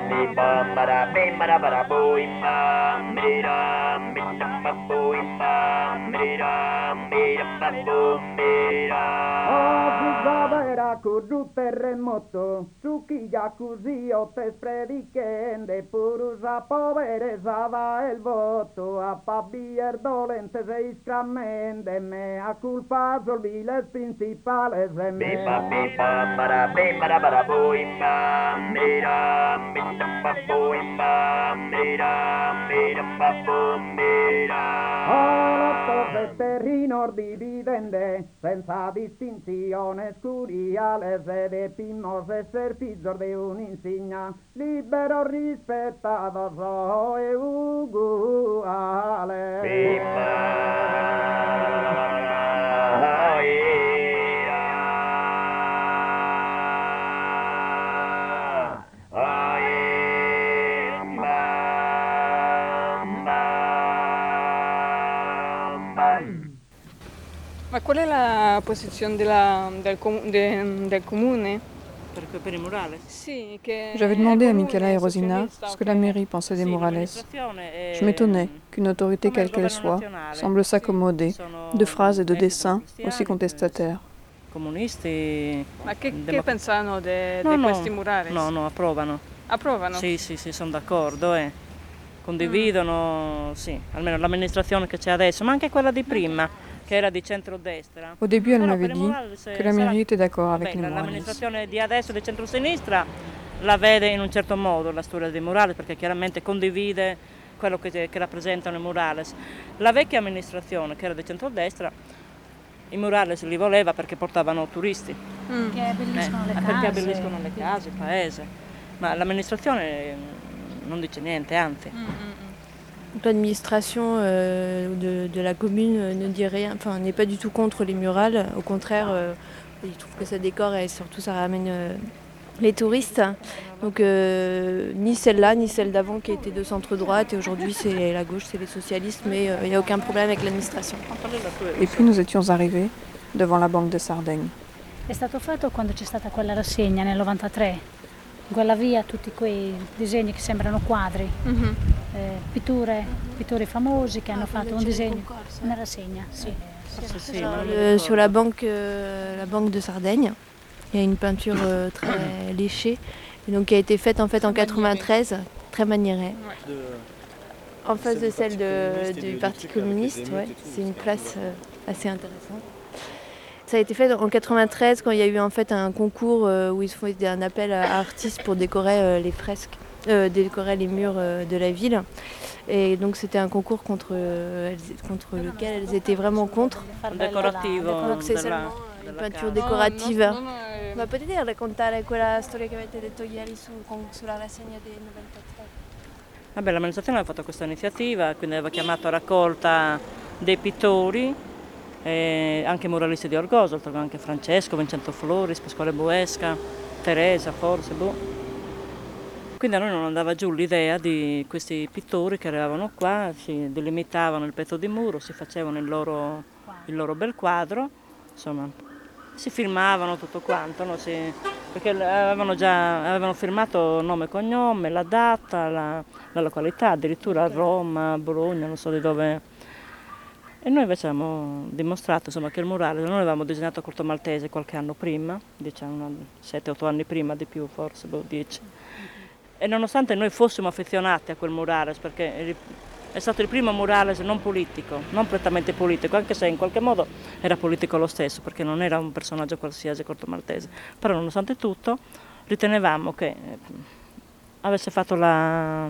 Era curru terremoto, su quilla così o te predichende, purus a povereza va il voto, a pabier dolentes e iscramende, mea culpa solviles principales e me. Terrinor dividende, senza distinzione scuriales e de pimos e servizor de un'insignia, libero rispettato e uguale. Ma qual è la posizione del comune? Per i murales? J'avais demandé à Michela et Rosina ce que la mairie pensait des murales. Je m'étonnais qu'une autorité quelle qu'elle soit semble s'accommoder de phrases et de dessins aussi contestataires. Comunisti. Ma che pensano di questi murales? No, approvano. Approvano? Sì, sono d'accordo. Condividono, sì, almeno l'amministrazione che c'è adesso, ma anche quella di prima, che era di centrodestra. Au début, elle m'avait dit que la mairie était d'accord avec les murales. L'amministrazione di adesso di centrosinistra la vede in un certo modo la storia dei murales, perché chiaramente condivide quello che rappresentano i murales. La vecchia amministrazione, che era di centrodestra, i murales li voleva perché portavano turisti. Che abbelliscono le case. Perché abbelliscono le case, il paese. Ma l'amministrazione non dice niente, anzi. L'administration de la commune ne dit rien, enfin n'est pas du tout contre les murales, au contraire, ils trouvent que ça décore et surtout ça ramène les touristes. Donc ni celle-là ni celle d'avant qui était de centre droite et aujourd'hui c'est la gauche, c'est les socialistes, mais il n'y a aucun problème avec l'administration. Et puis nous étions arrivés devant la Banque de Sardaigne. È stato fatto quando c'è stata quella rassegna nel 93. In quella via tutti quei disegni che sembrano quadri, pittori famosi che hanno fatto un disegno, una rassegna. Sì. Sur la banque de Sardaigne, il y a une peinture très léchée, et donc qui a été faite en fait en 93, très maniérée. En face de celle du Parti communiste, ouais, c'est une place assez intéressante. Ça a été fait en 93 quand il y a eu en fait un concours où ils faisaient un appel à artistes pour décorer les fresques, décorer les murs de la ville. Et donc c'était un concours contre lequel elles étaient vraiment contre. Donc c'est seulement une peinture décorative. Ma potete raccontare quella storia che avete detto ieri sulla rassegna del 93? Vabbè, l'amministrazione aveva fatto questa iniziativa, quindi aveva chiamato a raccolta dei pittori e anche muralisti di Orgoso, oltre anche Francesco, Vincenzo Floris, Pasquale Boesca, Teresa forse, boh. Quindi a noi non andava giù l'idea di questi pittori che arrivavano qua, si delimitavano il pezzo di muro, si facevano il loro bel quadro, insomma, si filmavano tutto quanto, no? Perché avevano firmato nome e cognome, la data, la località, addirittura a Roma, a Bologna, non so di dove. E noi invece abbiamo dimostrato insomma, che il murale, noi l'avevamo disegnato a Corto Maltese qualche anno prima, 7-8 anni prima, di più forse, 10. E nonostante noi fossimo affezionati a quel murales, perché è stato il primo murales non politico, non prettamente politico, anche se in qualche modo era politico lo stesso, perché non era un personaggio qualsiasi Corto Maltese, però nonostante tutto ritenevamo che avesse fatto la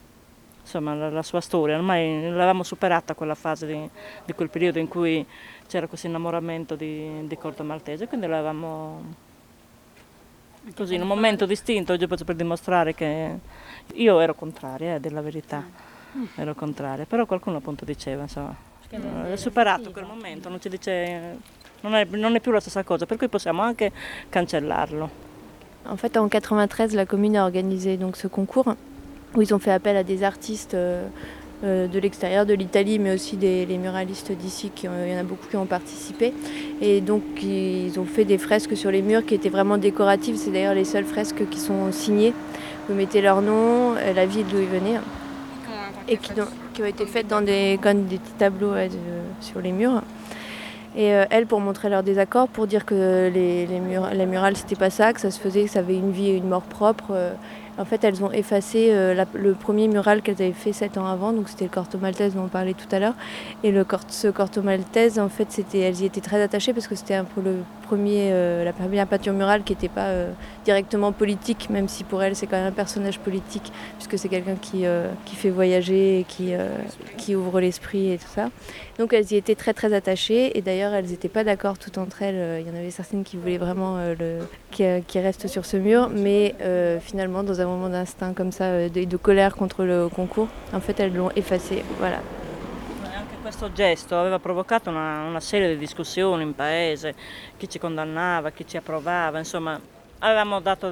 sua storia, ormai l'avevamo superata quella fase di quel periodo in cui c'era questo innamoramento di Corto Maltese, quindi l'avevamo così in un momento distinto, per dimostrare che io ero contraria, della verità, ero contraria, però qualcuno appunto diceva, insomma, è superato quel momento, non ci dice, non è più la stessa cosa, per cui possiamo anche cancellarlo. En fait, en 93, la commune a organisé donc ce concours où ils ont fait appel à des artistes de l'extérieur, de l'Italie, mais aussi les muralistes d'ici, il y en a beaucoup qui ont participé. Et donc ils ont fait des fresques sur les murs qui étaient vraiment décoratives, c'est d'ailleurs les seules fresques qui sont signées. Vous mettez leur nom, la ville d'où ils venaient, et qui ont été faites dans des petits tableaux sur les murs. Et elles, pour montrer leur désaccord, pour dire que les murales c'était pas ça, que ça se faisait, que ça avait une vie et une mort propre. En fait, elles ont effacé le premier mural qu'elles avaient fait 7 ans avant, donc c'était le Corto Maltese dont on parlait tout à l'heure. Et ce Corto Maltese, en fait, elles y étaient très attachées parce que c'était un peu la première peinture murale qui n'était pas directement politique, même si pour elles c'est quand même un personnage politique, puisque c'est quelqu'un qui fait voyager et qui ouvre l'esprit et tout ça. Donc elles y étaient très très attachées, et d'ailleurs elles n'étaient pas d'accord toutes entre elles. Il y en avait certaines qui voulaient vraiment qui reste sur ce mur, mais finalement dans un moment d'instinct comme ça, de colère contre le concours, en fait elles l'ont effacé, voilà. Anche questo gesto aveva provocato una serie di discussioni in paese, chi ci condannava, chi ci approvava, insomma avevamo dato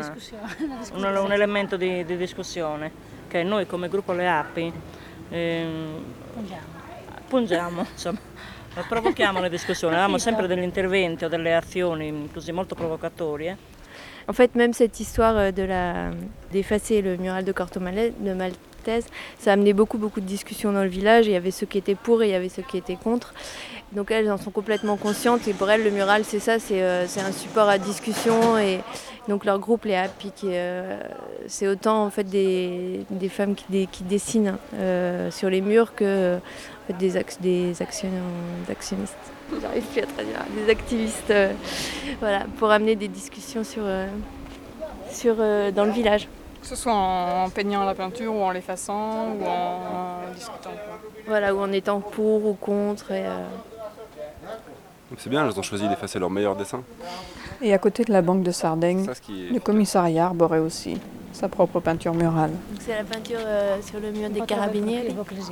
un elemento di discussione che noi come gruppo Le Api pungiamo, insomma, provochiamo le discussioni, avevamo sempre degli interventi o delle azioni così molto provocatorie. En fait, même cette histoire d'effacer le mural de Corto Maltese, ça a amené beaucoup de discussions dans le village. Il y avait ceux qui étaient pour et il y avait ceux qui étaient contre. Donc elles en sont complètement conscientes, et pour elles le mural c'est ça, c'est un support à discussion. Et donc leur groupe Les Happy, c'est autant en fait des femmes qui dessinent sur les murs que en fait, des actionnistes. J'arrive plus à traduire, des activistes, voilà, pour amener des discussions dans le village. Que ce soit en peignant la peinture ou en l'effaçant ou en discutant. Voilà, ou en étant pour ou contre. C'est bien, elles ont choisi d'effacer leurs meilleurs dessins. Et à côté de la Banque de Sardaigne, le commissariat arborait aussi sa propre peinture murale. C'est la peinture sur le mur des carabinieri.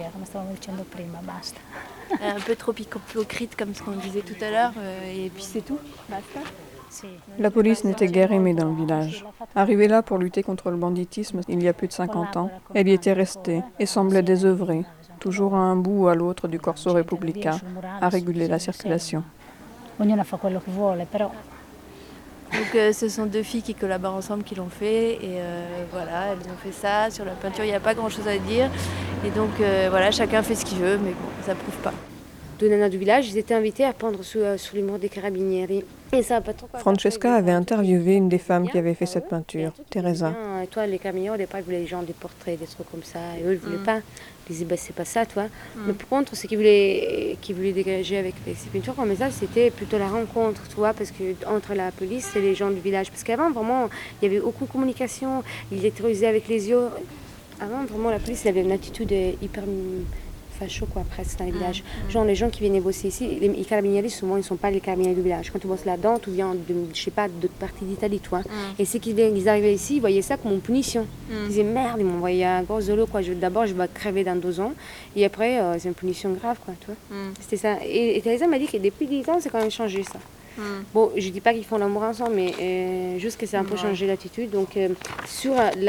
Un peu trop hypocrite comme ce qu'on disait tout à l'heure, et puis c'est tout, basta. La police n'était guère aimée dans le village. Arrivée là pour lutter contre le banditisme il y a plus de 50 ans, elle y était restée et semblait désœuvrée, toujours à un bout ou à l'autre du Corso Repubblica, à réguler la circulation. Ognuno fa quello che vuole, però. Donc ce sont deux filles qui collaborent ensemble qui l'ont fait, et voilà, elles ont fait ça. Sur la peinture, il n'y a pas grand-chose à dire, et donc voilà, chacun fait ce qu'il veut, mais bon, ça prouve pas. Deux nanas du village, ils étaient invités à peindre sous les murs des carabinieri. Et ça a pas trop. Francesca avait interviewé une des femmes qui avait fait cette peinture, Teresa. Et toi, les carabinieri, au départ, ils voulaient des portraits, des trucs comme ça, et eux, ils voulaient pas. Ils disaient, bah, c'est pas ça, toi. Mais par contre, ce qu'ils voulaient dégager avec ces peintures comme ça, c'était plutôt la rencontre, tu vois, parce que entre la police et les gens du village. Parce qu'avant, vraiment, il y avait aucune communication, ils les terrorisaient avec les yeux. Avant, vraiment, la police avait une attitude hyper facho, quoi, presque, dans les villages. Genre, les gens qui viennent bosser ici, les carabinieri, souvent, ils ne sont pas les carabinieri du village. Quand tu bosses là-dedans, tu viens je sais pas, d'autres parties d'Italie, toi. Et ceux qui arrivaient ici, ils voyaient ça comme une punition. Ils disaient, merde, ils m'ont envoyé un gros zolo, quoi. D'abord, je vais crever dans 2 ans. Et après, c'est une punition grave, quoi, tu vois. C'était ça. Et Teresa m'a dit que depuis 10 ans, c'est quand même changé, ça. Bon, je dis pas qu'ils font l'amour ensemble, mais juste que c'est un peu changé l'attitude. Donc, sur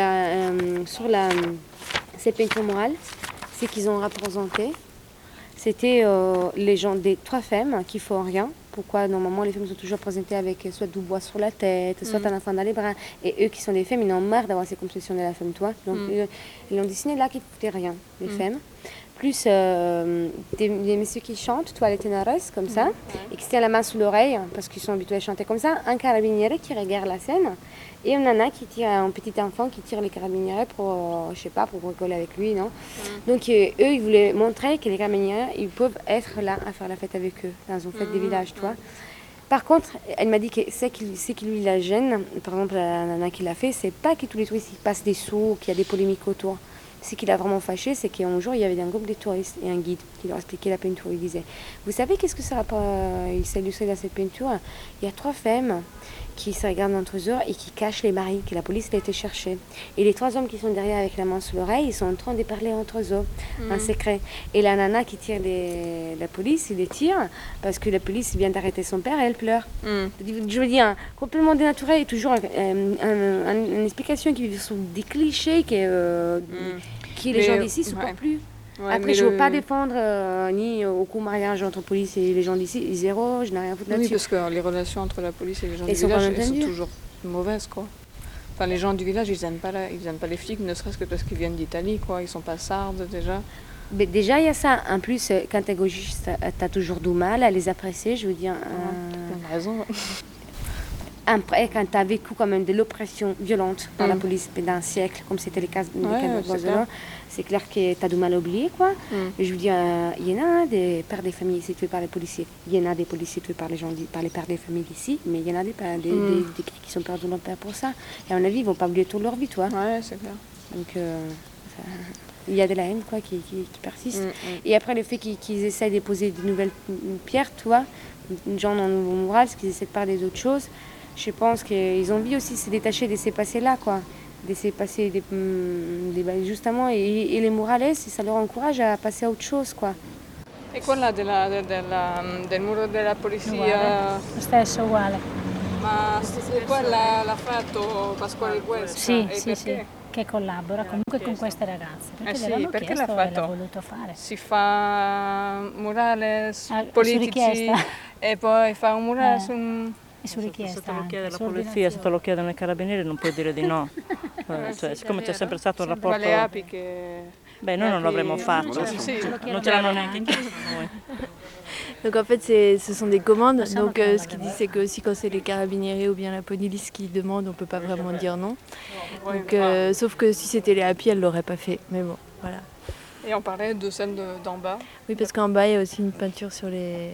cette peinture morale, c'est qu'ils ont représenté, c'était les gens des 3 femmes qui font rien. Pourquoi normalement les femmes sont toujours présentées avec soit du bois sur la tête, soit un enfant dans les bras. Et eux qui sont des femmes, ils en ont marre d'avoir ces conceptions de la femme, toi. Donc ils l'ont dessiné là qui ne foutaient rien, les femmes. Plus des messieurs qui chantent, toi les ténores, comme ça, et qui se tiennent la main sous l'oreille, parce qu'ils sont habitués à chanter comme ça. Un carabinieri qui regarde la scène, et une nana qui tire, un petit enfant qui tire les carabinieri pour, je sais pas, pour rigoler avec lui, non. Donc eux, ils voulaient montrer que les carabinieri, ils peuvent être là à faire la fête avec eux, dans une fête des villages, toi. Par contre, elle m'a dit que ce qui lui la gêne, par exemple la nana qui l'a fait, c'est pas que tous les touristes ils passent des sous, qu'il y a des polémiques autour. Ce qui l'a vraiment fâché, c'est qu'un jour, il y avait un groupe de touristes et un guide qui leur expliquait la peinture. Il disait, vous savez qu'est-ce que ça il s'est illustré dans cette peinture? Il y a 3 femmes qui se regardent entre eux et qui cachent les maris, que la police a été chercher. Et les 3 hommes qui sont derrière avec la main sur l'oreille, ils sont en train de parler entre eux, en secret. Et la nana qui tire la police, il les tire parce que la police vient d'arrêter son père et elle pleure. Je veux dire, complètement dénaturé et toujours une explication qui sont des clichés qui les gens d'ici ne supportent plus. Ouais, après, je ne veux pas défendre ni aucun mariage entre police et les gens d'ici, zéro, je n'ai rien à foutre là-dessus. Oui, parce que les relations entre la police et les gens du village, elles sont toujours mauvaises, quoi. Enfin, les gens du village, ils n'aiment pas les flics, ne serait-ce que parce qu'ils viennent d'Italie, quoi. Ils ne sont pas sardes, déjà. Mais déjà, il y a ça. En plus, quand tu es gauchiste, tu as toujours du mal à les apprécier, je veux dire. Tu as raison. Après, quand tu as vécu quand même de l'oppression violente par la police pendant un siècle, comme c'était le cas de Boiselot, c'est clair que tu as du mal à oublier, quoi. Je veux dire, il y en a des pères des familles ici tués par les policiers. Il y en a des policiers tués par les pères des familles ici, mais il y en a des qui sont perdus leur père pour ça. Et à mon avis, ils ne vont pas oublier toute leur vie, toi. Ouais, c'est clair. Donc, il y a de la haine, quoi, qui persiste. Et après, le fait qu'ils essayent de poser de nouvelles pierres, tu vois, genre dans le nouveau mural, parce qu'ils essaient de parler d'autres choses. Je pense qu'ils ont envie aussi de se détacher de ces passés-là, quoi. De ces passés, justement, et les murales, ça leur encourage à passer à autre chose, quoi. E quella del muro della polizia? Uguale, lo stesso, uguale. Ma quella l'ha fatto Pasquale Guesca? Sì, che collabora comunque con queste ragazze. Perché l'ha fatto? E l'ha voluto fare. Si fa murale politici e poi fa un murale su... Su richiesta. Se te lo chiede la polizia, se te lo chiedono i carabinieri non puoi dire di no. Cioè, siccome c'è sempre stato un rapporto... Le api che... Beh, noi non l'avremmo fatto, non ce l'hanno neanche chiesto noi. Donc en fait, ce sont des commandes. Donc ce qu'il dit, c'est que aussi quand c'est les carabinieri ou bien la police qui demandent, on peut pas vraiment dire non. Donc, sauf que si c'était les happy, elle l'aurait pas fait. Mais bon, voilà. Et on parlait de celle d'en bas. Oui, parce qu'en bas, il y a aussi une peinture sur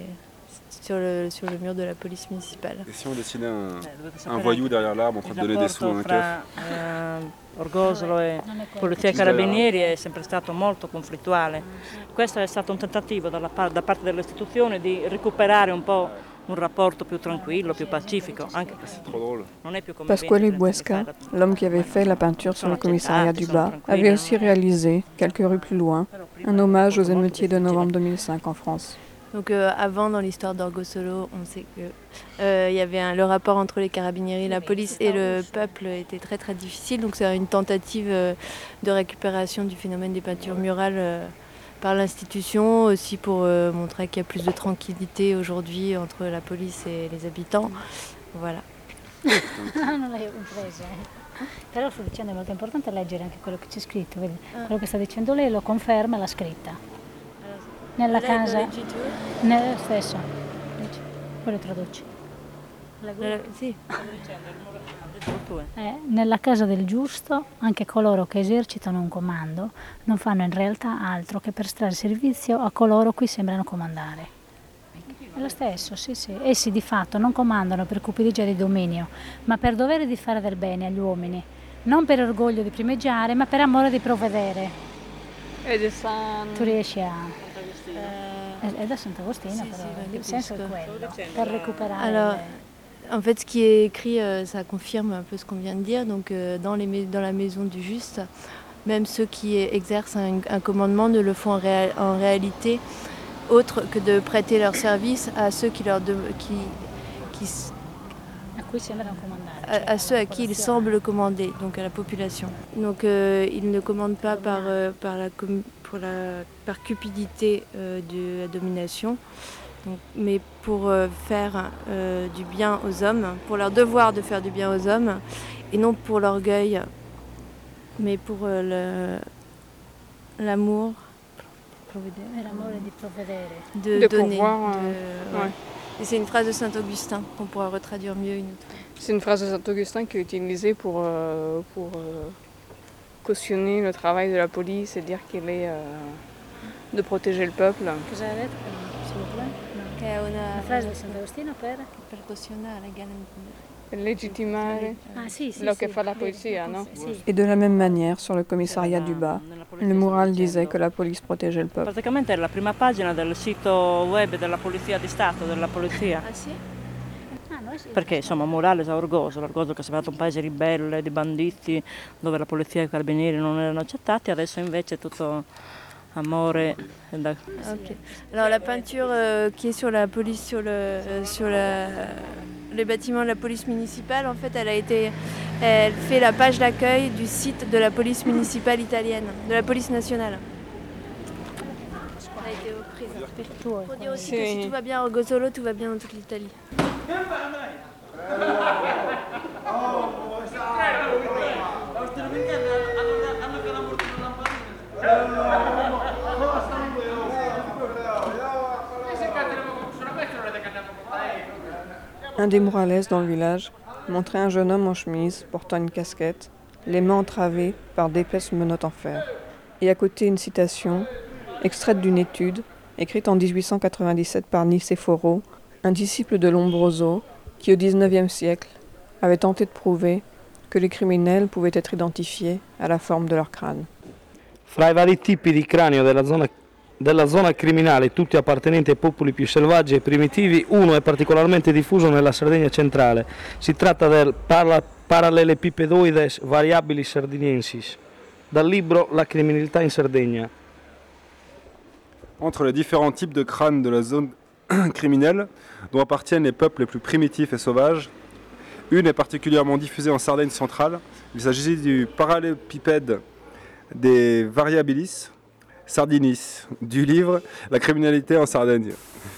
le mur de la police municipale. Et si on dessinait un voyou derrière l'arbre en train de donner des sous à un keuf? Orgosolo e Polizia e Carabinieri è sempre stato molto conflittuale. Questo è stato un tentativo da parte delle istituzioni di recuperare un po' un rapporto più tranquillo, più pacifico. Anche non è più come Pasquale Guesca, l'homme qui avait fait la peinture sur le commissariat du Bas, avait aussi réalisé, quelques rues plus loin, un hommage aux émeutiers de novembre 2005 en France. Donc avant, dans l'histoire d'Orgosolo, on sait que y avait le rapport entre les carabinieri, la police et le peuple était très très difficile. Donc c'est une tentative de récupération du phénomène des peintures murales par l'institution, aussi pour montrer qu'il y a plus de tranquillité aujourd'hui entre la police et les habitants. Voilà. Non l'hai presa. Però sto dicendo è molto importante leggere anche quello che c'è scritto, vedi? Quello che sta dicendo lei lo conferma, l'ha scritta. Nella casa, nello stesso, poi lo traduci. Sì. Nella casa del giusto, anche coloro che esercitano un comando non fanno in realtà altro che prestare servizio a coloro cui sembrano comandare. È lo stesso, sì. Essi di fatto non comandano per cupidigia di dominio, ma per dovere di fare del bene agli uomini, non per orgoglio di primeggiare, ma per amore di provvedere. E di San... Tu riesci a... È da Sant'Agostino, però il senso è quello, per recuperare... Alors, en fait, ce qui est écrit, ça confirme un peu ce qu'on vient de dire. Donc, dans la maison du juste, même ceux qui exercent un commandement ne le font en réalité autre que de prêter leur service à ceux à ceux à qui ils semblent commander, donc à la population. Donc ils ne commandent pas par cupidité de la domination, donc, mais pour faire du bien aux hommes, pour leur devoir de faire du bien aux hommes, et non pour l'orgueil, mais pour l'amour. De donner. Pouvoir, ouais. Et c'est une phrase de Saint-Augustin qu'on pourra retraduire mieux une autre. C'est une phrase de Saint-Augustin qui est utilisée pour cautionner le travail de la police et dire qu'il est de protéger le peuple. Cosa avete, s'il vous plaît? Che è una frase di Sant'Agostino per cautionare, Legittimare lo che fa la polizia, no? Et de la même manière, sur le commissariat du bas, le mural disait que la police protégeait le peuple. Praticamente è la prima pagina del sito web della Polizia di Stato, della Polizia. Ah sì? Perché insomma Morales a l'Orgoso che è stato un paese ribelle, di banditi, dove la polizia e i carabinieri non erano accettati, adesso invece è tutto amore. Okay. Alors la peinture qui est sur la police, sur les bâtiments de la police municipale, en fait, elle fait la page d'accueil du site de la police municipale italienne, de la police nationale. Elle a été reprise. Pour dire aussi que si tout va bien à Orgosolo, tout va bien dans toute l'Italie. Un des murales dans le village montrait un jeune homme en chemise, portant une casquette, les mains entravées par d'épaisses menottes en fer. Et à côté une citation, extraite d'une étude, écrite en 1897 par Niceforo, un disciple de Lombroso, qui au XIXe siècle avait tenté de prouver que les criminels pouvaient être identifiés à la forme de leur crâne. Fra i vari tipi di cranio della zona criminale, tutti appartenenti ai popoli più selvaggi e primitivi, uno è particolarmente diffuso nella Sardegna centrale. Si tratta del Parallelepipedoides variabilis sardiniensis, dal libro La criminalità in Sardegna. Entre les différents types de crânes de la zone criminelle, dont appartiennent les peuples les plus primitifs et sauvages, une est particulièrement diffusée en Sardaigne centrale. Il s'agit du Parallélépipède des Variabilis Sardinis, du livre La criminalité en Sardaigne.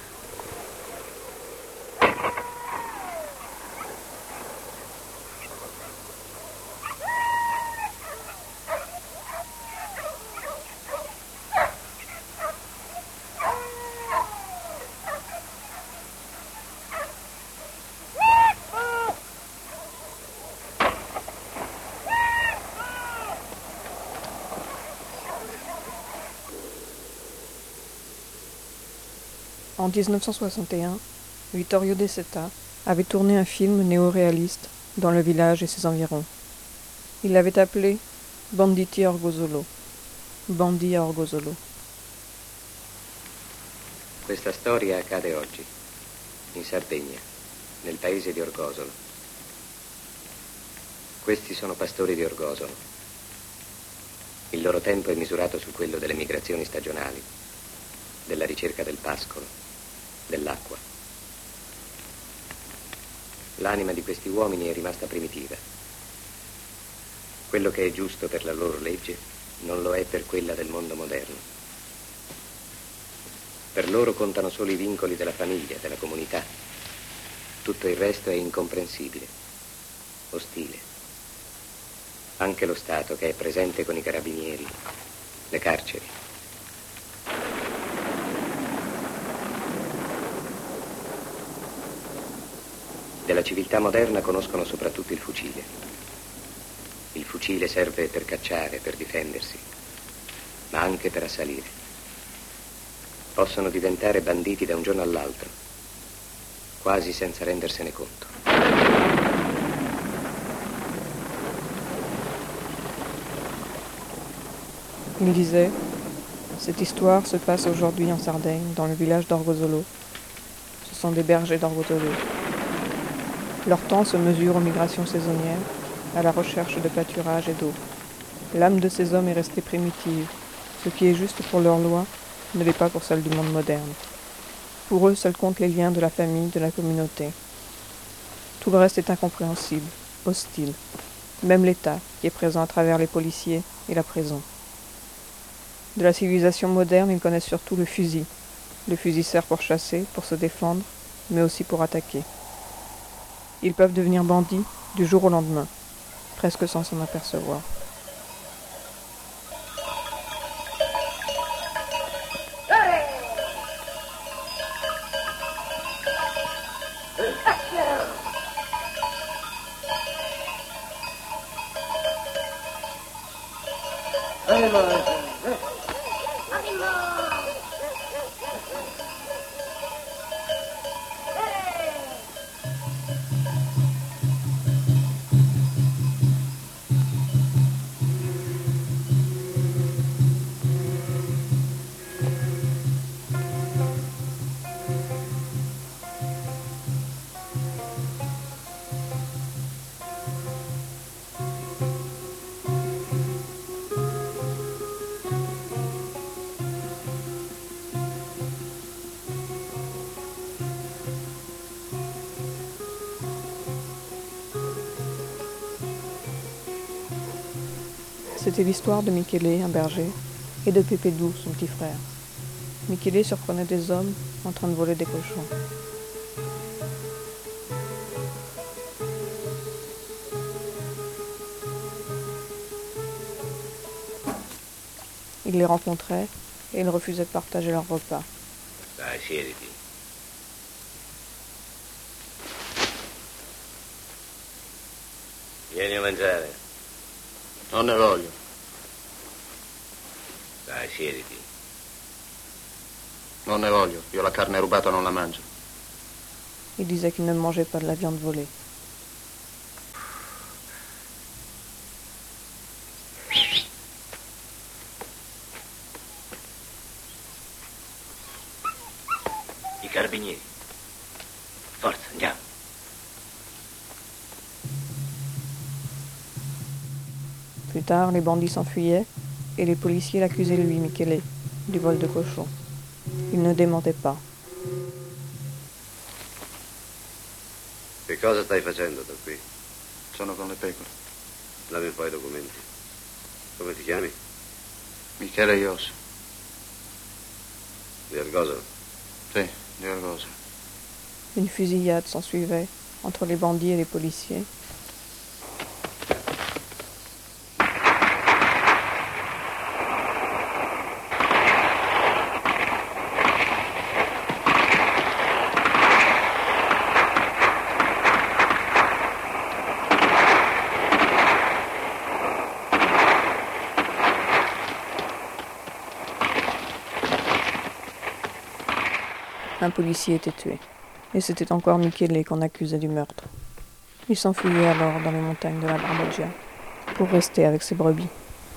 En 1961, Vittorio De Seta avait tourné un film néo-réaliste dans le village et ses environs. Il l'avait appelé Banditi a Orgosolo, Bandits a Orgosolo. Questa storia accade oggi, in Sardegna, nel paese di Orgosolo. Questi sono pastori di Orgosolo. Il loro tempo è misurato su quello delle migrazioni stagionali, della ricerca del pascolo, dell'acqua. L'anima di questi uomini è rimasta primitiva. Quello che è giusto per la loro legge non lo è per quella del mondo moderno. Per loro contano solo i vincoli della famiglia, della comunità. Tutto il resto è incomprensibile, ostile. Anche lo Stato, che è presente con i carabinieri, le carceri. Della civiltà moderna conoscono soprattutto il fucile. Il fucile serve per cacciare, per difendersi, ma anche per assalire. Possono diventare banditi da un giorno all'altro, quasi senza rendersene conto. Il disait, Cette histoire se passe aujourd'hui en Sardaigne, dans le village d'Orgosolo. Ce sont des bergers d'Orgosolo. Leur temps se mesure aux migrations saisonnières, à la recherche de pâturage et d'eau. L'âme de ces hommes est restée primitive. Ce qui est juste pour leur loi ne l'est pas pour celle du monde moderne. Pour eux, seuls comptent les liens de la famille, de la communauté. Tout le reste est incompréhensible, hostile. Même l'État, qui est présent à travers les policiers et la prison. De la civilisation moderne, ils connaissent surtout le fusil. Le fusil sert pour chasser, pour se défendre, mais aussi pour attaquer. Ils peuvent devenir bandits du jour au lendemain, presque sans s'en apercevoir. C'était l'histoire de Michele, un berger, et de Pépédou, son petit frère. Michele surprenait des hommes en train de voler des cochons. Il les rencontrait et ils refusaient de partager leur repas. Dai, siediti. Vieni a mangiare. Non ne voglio. Dai, siediti. Non ne voglio, io la carne rubata non la mangio. Il disait qu'il ne mangeait pas de la viande volée. I carabinieri. Forza, andiamo. Plus tard, les bandits s'enfuyaient et les policiers l'accusaient, lui, Michele, du vol de cochons. Il ne démentait pas. Che cosa stai facendo da qui? Sono con le pecore. Dammi un po' i documenti. Come ti chiami? Michele Ios. Di Argosolo? Sì, di Argosolo. Une fusillade s'ensuivait entre les bandits et les policiers. Un policier était tué. Et c'était encore Michele qu'on accusait du meurtre. Il s'enfuyait alors dans les montagnes de la Barboggia pour rester avec ses brebis.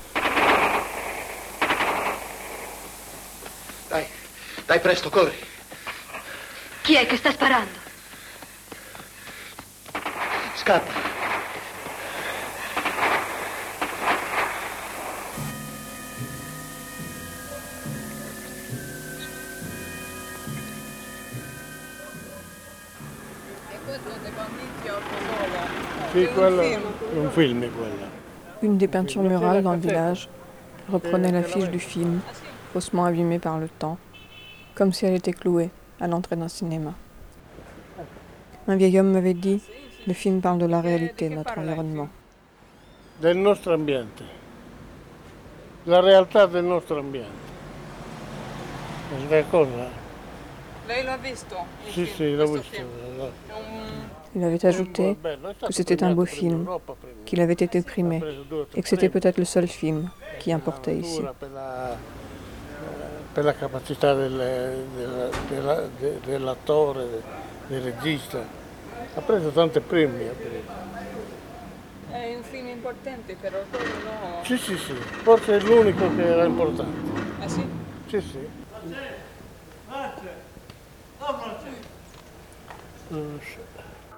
Dai presto, corri. Chi è che sta sparando? Scappa. Sì, quello è un film quello. Une des peintures murales dans le village reprenait l'affiche du film, faussement abîmée par le temps, comme si elle était clouée à l'entrée d'un cinéma. Un vieil homme m'avait dit, le film parle de la réalité de notre environnement. Del nostro ambiente. La realtà del nostro ambiente. Questa cosa. Lei l'ha visto? Sì, l'ho visto. Il avait ajouté que c'était un beau film, qu'il avait été primé, et que c'était peut-être le seul film qui importait ici. Per la capacità dell'attore, del regista. Ha preso tante premi. È un film importante, però quello no. Sì, forse è l'unico che era importante. Ah sì? Sì, sì. Non so.